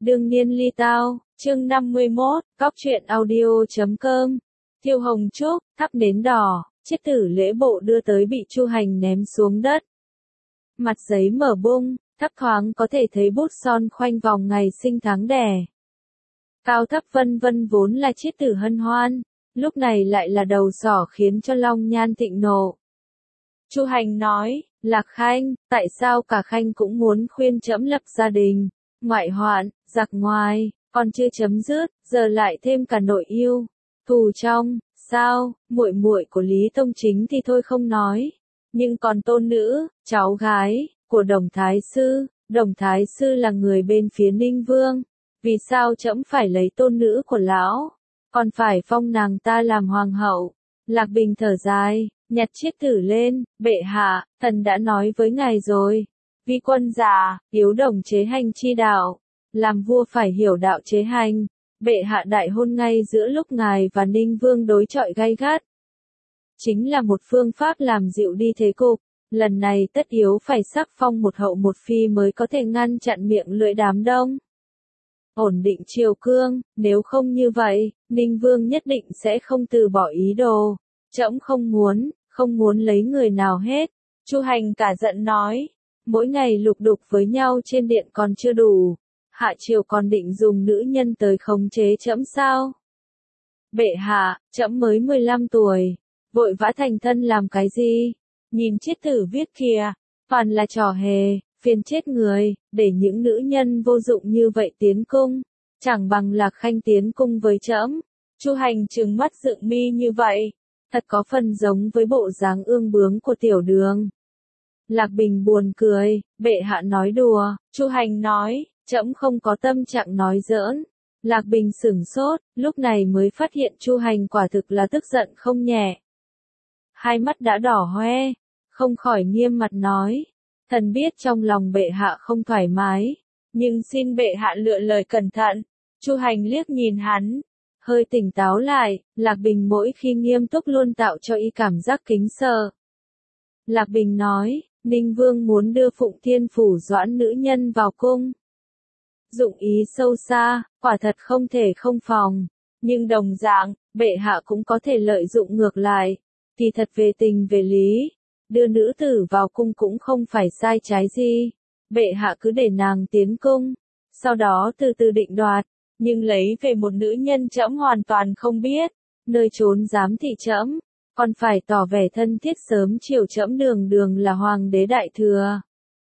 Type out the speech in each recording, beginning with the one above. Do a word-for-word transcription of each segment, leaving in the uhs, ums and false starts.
Đương nhiên ly tao, chương năm mươi mốt, cóc truyện audio chấm com. Thiêu hồng trúc, thắp nến đỏ, chiếc tử lễ bộ đưa tới bị Chu Hành ném xuống đất. Mặt giấy mở bung, thấp thoáng có thể thấy bút son khoanh vòng ngày sinh tháng đẻ. Cao thấp vân vân vốn là chiết tử hân hoan, lúc này lại là đầu sỏ khiến cho Long Nhan thịnh nộ. Chu Hành nói, Lạc Khanh, tại sao cả Khanh cũng muốn khuyên trẫm lập gia đình, ngoại hoạn, giặc ngoài, còn chưa chấm dứt, giờ lại thêm cả nội yêu, thù trong, sao, muội muội của Lý Tông Chính thì thôi không nói, nhưng còn tôn nữ, cháu gái của Đồng Thái Sư, Đồng Thái Sư là người bên phía Ninh Vương, vì sao trẫm phải lấy tôn nữ của lão, còn phải phong nàng ta làm hoàng hậu? Lạc Bình thở dài, nhặt chiếc tử lên, bệ hạ, thần đã nói với ngài rồi, vi quân già, yếu đồng chế hành chi đạo, làm vua phải hiểu đạo chế hành, bệ hạ đại hôn ngay giữa lúc ngài và Ninh Vương đối chọi gay gắt. Chính là một phương pháp làm dịu đi thế cục, lần này tất yếu phải sắc phong một hậu một phi mới có thể ngăn chặn miệng lưỡi đám đông. Ổn định triều cương, nếu không như vậy, Ninh Vương nhất định sẽ không từ bỏ ý đồ. Trẫm không muốn, không muốn lấy người nào hết. Chu Hành cả giận nói, mỗi ngày lục đục với nhau trên điện còn chưa đủ, hạ triều còn định dùng nữ nhân tới khống chế trẫm sao? Bệ hạ, trẫm mới mười lăm tuổi, vội vã thành thân làm cái gì? Nhìn chiết tử viết kìa, toàn là trò hề, phiền chết người, để những nữ nhân vô dụng như vậy tiến cung, chẳng bằng Lạc Khanh tiến cung với trẫm. Chu Hành trừng mắt dựng mi như vậy, thật có phần giống với bộ dáng ương bướng của tiểu đường. Lạc Bình buồn cười, bệ hạ nói đùa, Chu Hành nói, trẫm không có tâm trạng nói giỡn. Lạc Bình sửng sốt, lúc này mới phát hiện Chu Hành quả thực là tức giận không nhẹ. Hai mắt đã đỏ hoe, không khỏi nghiêm mặt nói, thần biết trong lòng bệ hạ không thoải mái, nhưng xin bệ hạ lựa lời cẩn thận. Chu Hành liếc nhìn hắn, hơi tỉnh táo lại, Lạc Bình mỗi khi nghiêm túc luôn tạo cho y cảm giác kính sợ. Lạc Bình nói, Ninh Vương muốn đưa Phụng Thiên Phủ Doãn nữ nhân vào cung. Dụng ý sâu xa, quả thật không thể không phòng, nhưng đồng dạng, bệ hạ cũng có thể lợi dụng ngược lại, thì thật về tình về lý, đưa nữ tử vào cung cũng không phải sai trái gì, bệ hạ cứ để nàng tiến cung, sau đó từ từ định đoạt. Nhưng lấy về một nữ nhân trẫm hoàn toàn không biết, nơi trốn giám thị trẫm, còn phải tỏ vẻ thân thiết sớm chiều trẫm đường đường là hoàng đế đại thừa.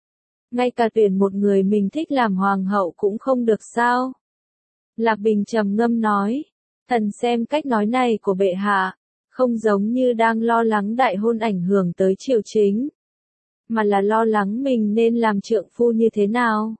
Ngay cả tuyển một người mình thích làm hoàng hậu cũng không được sao? Lạc Bình trầm ngâm nói, thần xem cách nói này của bệ hạ, không giống như đang lo lắng đại hôn ảnh hưởng tới triều chính, mà là lo lắng mình nên làm trượng phu như thế nào.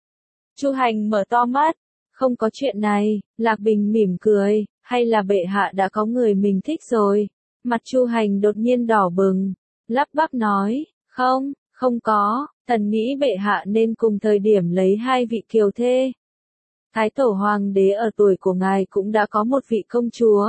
Chu Hành mở to mắt. Không có chuyện này, Lạc Bình mỉm cười, hay là bệ hạ đã có người mình thích rồi? Mặt Chu Hành đột nhiên đỏ bừng, lắp bắp nói, không, không có, thần nghĩ bệ hạ nên cùng thời điểm lấy hai vị kiều thê. Thái tổ hoàng đế ở tuổi của ngài cũng đã có một vị công chúa.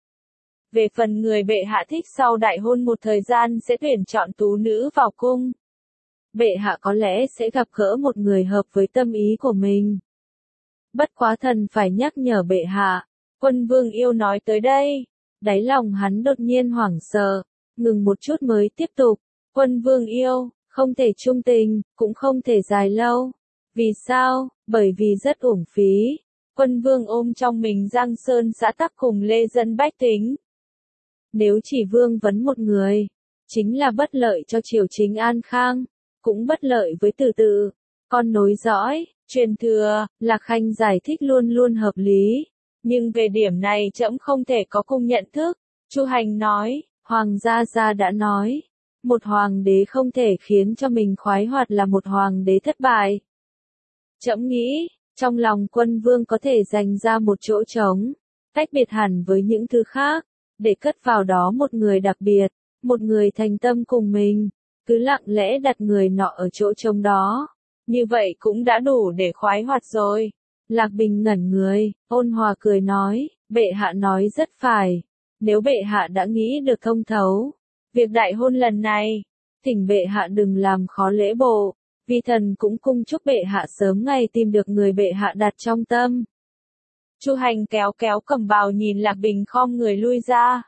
Về phần người bệ hạ thích sau đại hôn một thời gian sẽ tuyển chọn tú nữ vào cung. Bệ hạ có lẽ sẽ gặp gỡ một người hợp với tâm ý của mình. Bất quá thần phải nhắc nhở bệ hạ, Quân Vương Yêu nói tới đây, đáy lòng hắn đột nhiên hoảng sợ, ngừng một chút mới tiếp tục, Quân Vương Yêu, không thể trung tình, cũng không thể dài lâu. Vì sao? Bởi vì rất uổng phí. Quân Vương ôm trong mình Giang Sơn xã tắc cùng lê dân bách tính. Nếu chỉ vương vấn một người, chính là bất lợi cho triều chính an khang, cũng bất lợi với Từ Tự, con nối dõi. Truyền thừa, Lạc Khanh giải thích luôn luôn hợp lý, nhưng về điểm này trẫm không thể có cùng nhận thức. Chu Hành nói, Hoàng gia gia đã nói, một hoàng đế không thể khiến cho mình khoái hoạt là một hoàng đế thất bại. Trẫm nghĩ, trong lòng Quân Vương có thể dành ra một chỗ trống, tách biệt hẳn với những thứ khác, để cất vào đó một người đặc biệt, một người thành tâm cùng mình, cứ lặng lẽ đặt người nọ ở chỗ trống đó. Như vậy cũng đã đủ để khoái hoạt rồi. Lạc Bình ngẩn người, ôn hòa cười nói, bệ hạ nói rất phải. Nếu bệ hạ đã nghĩ được thông thấu, việc đại hôn lần này, thỉnh bệ hạ đừng làm khó lễ bộ. Vi thần cũng cung chúc bệ hạ sớm ngày tìm được người bệ hạ đặt trong tâm. Chu Hành kéo kéo cẩm bào nhìn Lạc Bình khom người lui ra.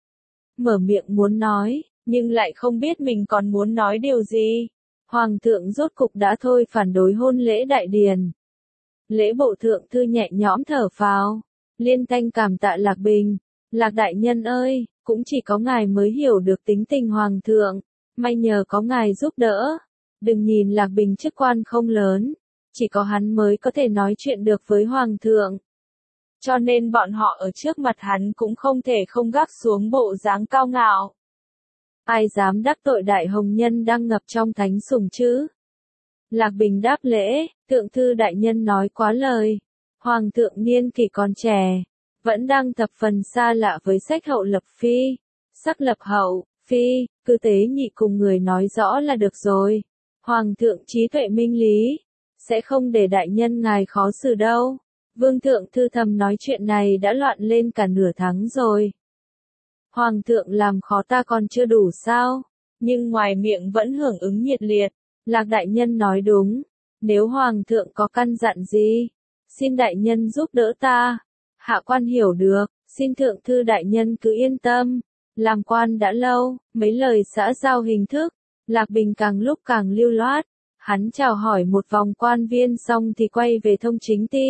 Mở miệng muốn nói, nhưng lại không biết mình còn muốn nói điều gì. Hoàng thượng rốt cục đã thôi phản đối hôn lễ đại điền. Lễ bộ thượng thư nhẹ nhõm thở phào, liên thanh cảm tạ Lạc Bình. Lạc đại nhân ơi, cũng chỉ có ngài mới hiểu được tính tình hoàng thượng, may nhờ có ngài giúp đỡ. Đừng nhìn Lạc Bình chức quan không lớn, chỉ có hắn mới có thể nói chuyện được với hoàng thượng. Cho nên bọn họ ở trước mặt hắn cũng không thể không gác xuống bộ dáng cao ngạo. Ai dám đắc tội đại hồng nhân đang ngập trong thánh sủng chứ? Lạc Bình đáp lễ, thượng thư đại nhân nói quá lời. Hoàng thượng niên kỷ còn trẻ, vẫn đang thập phần xa lạ với sách hậu lập phi. Sắc lập hậu, phi, cứ tế nhị cùng người nói rõ là được rồi. Hoàng thượng trí tuệ minh lý, sẽ không để đại nhân ngài khó xử đâu. Vương thượng thư thầm nói chuyện này đã loạn lên cả nửa tháng rồi. Hoàng thượng làm khó ta còn chưa đủ sao? Nhưng ngoài miệng vẫn hưởng ứng nhiệt liệt. Lạc đại nhân nói đúng. Nếu hoàng thượng có căn dặn gì, xin đại nhân giúp đỡ ta. Hạ quan hiểu được, xin thượng thư đại nhân cứ yên tâm. Làm quan đã lâu, mấy lời xã giao hình thức. Lạc Bình càng lúc càng lưu loát. Hắn chào hỏi một vòng quan viên xong thì quay về thông chính ty.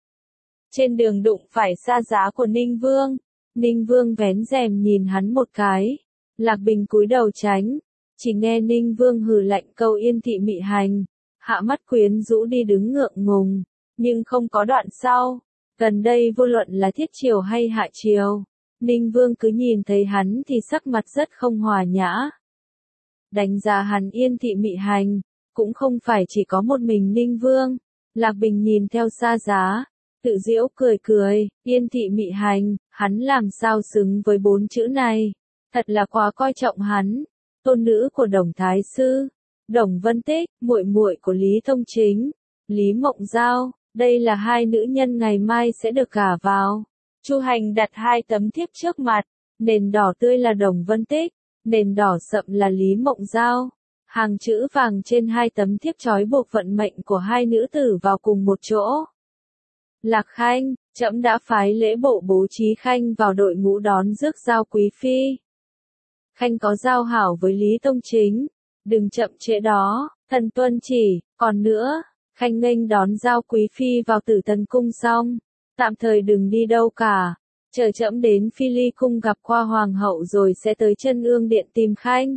Trên đường đụng phải xa giá của Ninh Vương. Ninh Vương vén rèm nhìn hắn một cái. Lạc Bình cúi đầu tránh. Chỉ nghe Ninh Vương hừ lạnh câu yên thị mị hành. Hạ mắt quyến rũ đi đứng ngượng ngùng. Nhưng không có đoạn sau. Gần đây vô luận là thiết triều hay hạ triều. Ninh Vương cứ nhìn thấy hắn thì sắc mặt rất không hòa nhã. Đánh giá hắn yên thị mị hành. Cũng không phải chỉ có một mình Ninh Vương. Lạc Bình nhìn theo xa giá. Tự giễu cười cười, yên thị mị hành, hắn làm sao xứng với bốn chữ này. Thật là quá coi trọng hắn. Tôn nữ của Đồng Thái Sư, Đồng Vân Tích, muội muội của Lý Thông Chính, Lý Mộng Giao, đây là hai nữ nhân ngày mai sẽ được gả vào. Chu Hành đặt hai tấm thiếp trước mặt, nền đỏ tươi là Đồng Vân Tích, nền đỏ sậm là Lý Mộng Giao. Hàng chữ vàng trên hai tấm thiếp trói buộc vận mệnh của hai nữ tử vào cùng một chỗ. Lạc Khanh, trẫm đã phái lễ bộ bố trí Khanh vào đội ngũ đón rước giao quý phi. Khanh có giao hảo với Lý Tông Chính, đừng chậm trễ đó, thần tuân chỉ, còn nữa, Khanh nghênh đón giao quý phi vào Tử Tần cung xong, tạm thời đừng đi đâu cả, chờ trẫm đến Phi Ly cung gặp qua hoàng hậu rồi sẽ tới Chân Ương điện tìm Khanh.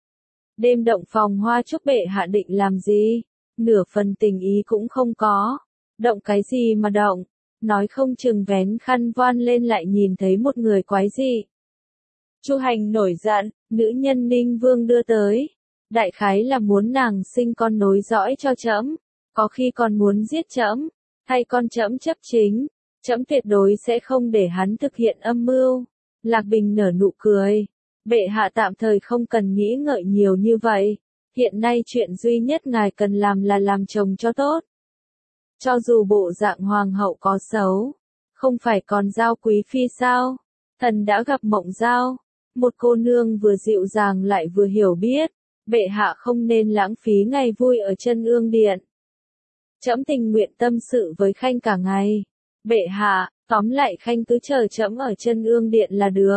Đêm động phòng hoa chúc bệ hạ định làm gì? Nửa phần tình ý cũng không có. Động cái gì mà động? Nói không chừng vén khăn voan lên lại nhìn thấy một người quái dị. Chu Hành nổi giận, nữ nhân Ninh Vương đưa tới. Đại khái là muốn nàng sinh con nối dõi cho trẫm, có khi còn muốn giết trẫm, hay con trẫm chấp chính, trẫm tuyệt đối sẽ không để hắn thực hiện âm mưu. Lạc Bình nở nụ cười. Bệ hạ tạm thời không cần nghĩ ngợi nhiều như vậy. Hiện nay chuyện duy nhất ngài cần làm là làm chồng cho tốt. Cho dù bộ dạng hoàng hậu có xấu, không phải còn giao quý phi sao? Thần đã gặp Mộng Giao, một cô nương vừa dịu dàng lại vừa hiểu biết. Bệ hạ không nên lãng phí ngày vui ở Chân Ương điện. Trẫm tình nguyện tâm sự với Khanh cả ngày. Bệ hạ, tóm lại Khanh cứ chờ trẫm ở Chân Ương điện là được.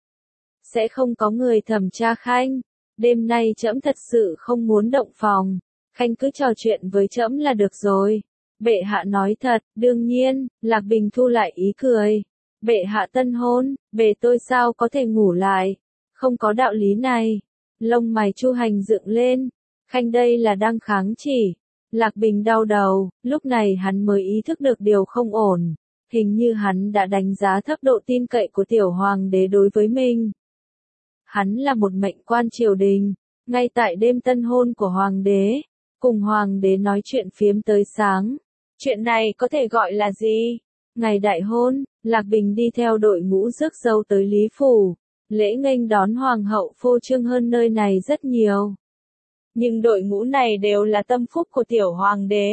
Sẽ không có người thẩm tra Khanh. Đêm nay trẫm thật sự không muốn động phòng. Khanh cứ trò chuyện với trẫm là được rồi. Bệ hạ nói thật, đương nhiên, Lạc Bình thu lại ý cười. Bệ hạ tân hôn, bề tôi sao có thể ngủ lại. Không có đạo lý này. Lông mày Chu Hành dựng lên. Khanh đây là đang kháng chỉ. Lạc Bình đau đầu, lúc này hắn mới ý thức được điều không ổn. Hình như hắn đã đánh giá thấp độ tin cậy của tiểu hoàng đế đối với mình. Hắn là một mệnh quan triều đình, ngay tại đêm tân hôn của hoàng đế, cùng hoàng đế nói chuyện phiếm tới sáng. Chuyện này có thể gọi là gì? Ngày đại hôn, Lạc Bình đi theo đội ngũ rước dâu tới Lý Phủ. Lễ nghênh đón hoàng hậu phô trương hơn nơi này rất nhiều. Nhưng đội ngũ này đều là tâm phúc của tiểu hoàng đế.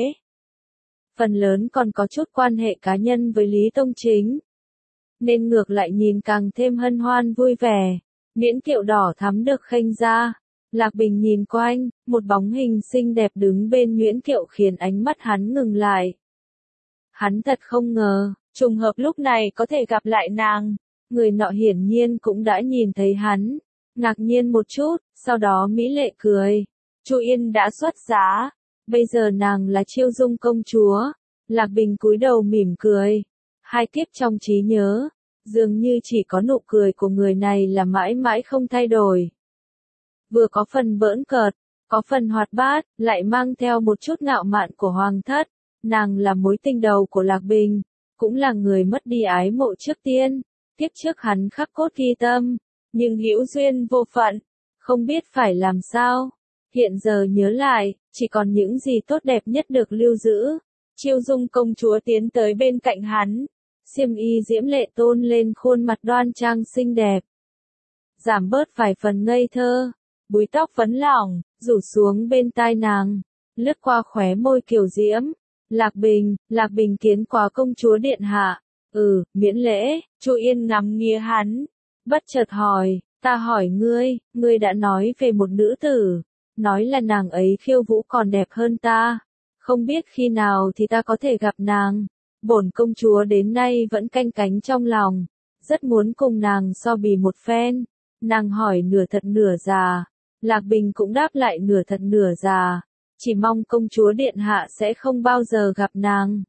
Phần lớn còn có chút quan hệ cá nhân với Lý Tông Chính. Nên ngược lại nhìn càng thêm hân hoan vui vẻ. Miễn kiệu đỏ thắm được khênh ra. Lạc Bình nhìn quanh, một bóng hình xinh đẹp đứng bên Nguyễn Kiệu khiến ánh mắt hắn ngừng lại. Hắn thật không ngờ, trùng hợp lúc này có thể gặp lại nàng. Người nọ hiển nhiên cũng đã nhìn thấy hắn, ngạc nhiên một chút, sau đó mỹ lệ cười. Chu Yên đã xuất giá, bây giờ nàng là Chiêu Dung công chúa. Lạc Bình cúi đầu mỉm cười. Hai kiếp trong trí nhớ, dường như chỉ có nụ cười của người này là mãi mãi không thay đổi. Vừa có phần bỡn cợt, có phần hoạt bát, lại mang theo một chút ngạo mạn của hoàng thất. Nàng là mối tình đầu của Lạc Bình, cũng là người mất đi ái mộ trước tiên. Kiếp trước hắn khắc cốt ghi tâm, nhưng hữu duyên vô phận, không biết phải làm sao. Hiện giờ nhớ lại, chỉ còn những gì tốt đẹp nhất được lưu giữ. Chiêu Dung công chúa tiến tới bên cạnh hắn, xiêm y diễm lệ tôn lên khuôn mặt đoan trang xinh đẹp. Giảm bớt vài phần ngây thơ, búi tóc phấn lỏng, rủ xuống bên tai nàng, lướt qua khóe môi kiều diễm. Lạc Bình, Lạc Bình kiến quá công chúa điện hạ. Ừ, miễn lễ. Chu Yên ngắm nghía hắn, bất chợt hỏi, ta hỏi ngươi, ngươi đã nói về một nữ tử, nói là nàng ấy khiêu vũ còn đẹp hơn ta. Không biết khi nào thì ta có thể gặp nàng. Bổn công chúa đến nay vẫn canh cánh trong lòng, rất muốn cùng nàng so bì một phen. Nàng hỏi nửa thật nửa giả, Lạc Bình cũng đáp lại nửa thật nửa giả, chỉ mong công chúa điện hạ sẽ không bao giờ gặp nàng.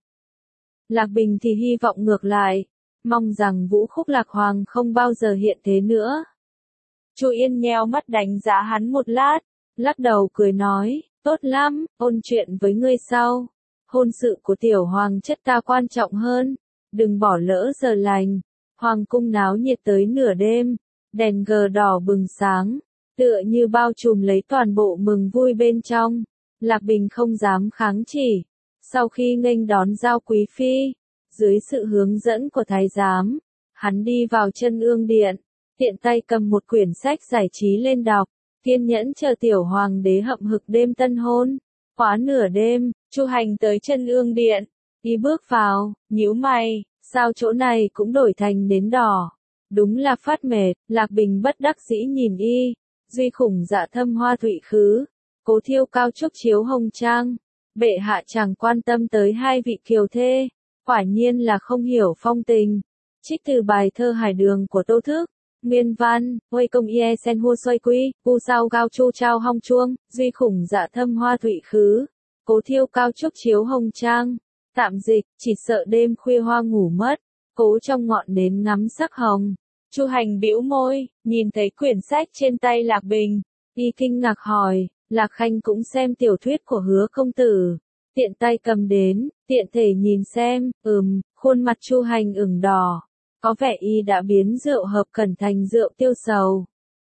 Lạc Bình thì hy vọng ngược lại, mong rằng vũ khúc Lạc Hoàng không bao giờ hiện thế nữa. Chu Yên nheo mắt đánh giá hắn một lát, lắc đầu cười nói, tốt lắm, ôn chuyện với ngươi sau. Hôn sự của tiểu hoàng chất ta quan trọng hơn, đừng bỏ lỡ giờ lành. Hoàng cung náo nhiệt tới nửa đêm, đèn gờ đỏ bừng sáng, tựa như bao trùm lấy toàn bộ mừng vui bên trong. Lạc Bình không dám kháng chỉ. Sau khi nghênh đón giao quý phi, dưới sự hướng dẫn của thái giám, hắn đi vào Chân Ương Điện, tiện tay cầm một quyển sách giải trí lên đọc, kiên nhẫn chờ tiểu hoàng đế hậm hực đêm tân hôn. Quá nửa đêm, Chu Hành tới Chân Ương Điện, đi bước vào, nhíu mày, sao chỗ này cũng đổi thành nến đỏ. Đúng là phát mệt. Lạc Bình bất đắc dĩ nhìn y, duy khủng dạ thâm hoa thụy khứ, cố thiêu cao trúc chiếu hồng trang. Bệ hạ chẳng quan tâm tới hai vị kiều thê, quả nhiên là không hiểu phong tình. Trích từ bài thơ Hải Đường của Tô Thức, nguyên văn, Huê công ie sen hua xoay quy, u sao gao chu trao hong chuông, duy khủng dạ thâm hoa thụy khứ, cố thiêu cao trúc chiếu hồng trang. Tạm dịch, chỉ sợ đêm khuya hoa ngủ mất, cố trong ngọn nến ngắm sắc hồng. Chu Hành bĩu môi, nhìn thấy quyển sách trên tay Lạc Bình, y kinh ngạc hỏi, Lạc Khanh cũng xem tiểu thuyết của Hứa công tử. Tiện tay cầm đến, tiện thể nhìn xem, ừm, khuôn mặt Chu Hành ửng đỏ. Có vẻ y đã biến rượu hợp cẩn thành rượu tiêu sầu.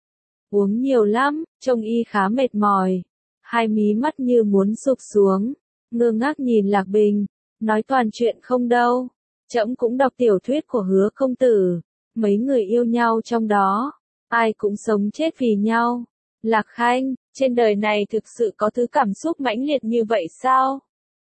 Uống nhiều lắm, trông y khá mệt mỏi. Hai mí mắt như muốn sụp xuống, ngơ ngác nhìn Lạc Bình, nói toàn chuyện không đâu. Trẫm cũng đọc tiểu thuyết của Hứa công tử, mấy người yêu nhau trong đó, ai cũng sống chết vì nhau. Lạc Khanh, trên đời này thực sự có thứ cảm xúc mãnh liệt như vậy sao?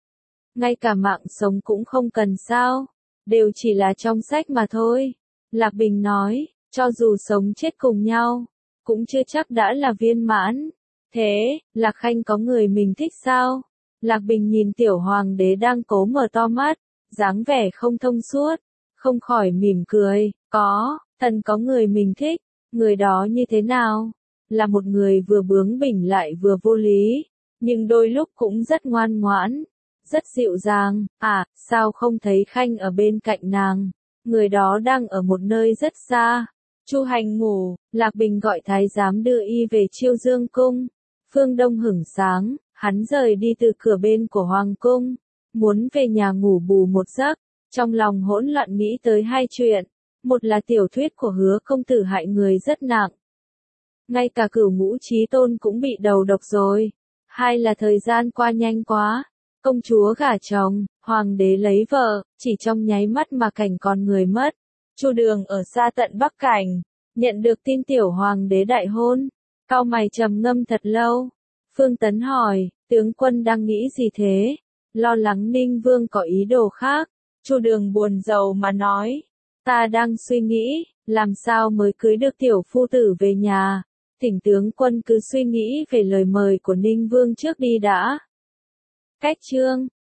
Ngay cả mạng sống cũng không cần sao? Đều chỉ là trong sách mà thôi. Lạc Bình nói, cho dù sống chết cùng nhau, cũng chưa chắc đã là viên mãn. Thế, Lạc Khanh có người mình thích sao? Lạc Bình nhìn tiểu hoàng đế đang cố mở to mắt, dáng vẻ không thông suốt, không khỏi mỉm cười, có, thần có người mình thích, người đó như thế nào? Là một người vừa bướng bỉnh lại vừa vô lý, nhưng đôi lúc cũng rất ngoan ngoãn, rất dịu dàng. À, sao không thấy Khanh ở bên cạnh nàng? Người đó đang ở một nơi rất xa. Chu Hành ngủ, Lạc Bình gọi thái giám đưa y về Chiêu Dương cung. Phương đông hửng sáng, hắn rời đi từ cửa bên của hoàng cung, muốn về nhà ngủ bù một giấc, trong lòng hỗn loạn nghĩ tới hai chuyện. Một là tiểu thuyết của Hứa công tử hại người rất nặng, ngay cả Cửu Ngũ Chí Tôn cũng bị đầu độc rồi. Hai là thời gian qua nhanh quá, công chúa gả chồng, hoàng đế lấy vợ, chỉ trong nháy mắt mà cảnh con người mất. Chu Đường ở xa tận Bắc Cảnh, nhận được tin tiểu hoàng đế đại hôn, cau mày trầm ngâm thật lâu. Phương Tấn hỏi, tướng quân đang nghĩ gì thế? Lo lắng Ninh Vương có ý đồ khác. Chu Đường buồn rầu mà nói, ta đang suy nghĩ, làm sao mới cưới được tiểu phu tử về nhà. Thỉnh tướng quân cứ suy nghĩ về lời mời của Ninh Vương trước đi đã. Cách chương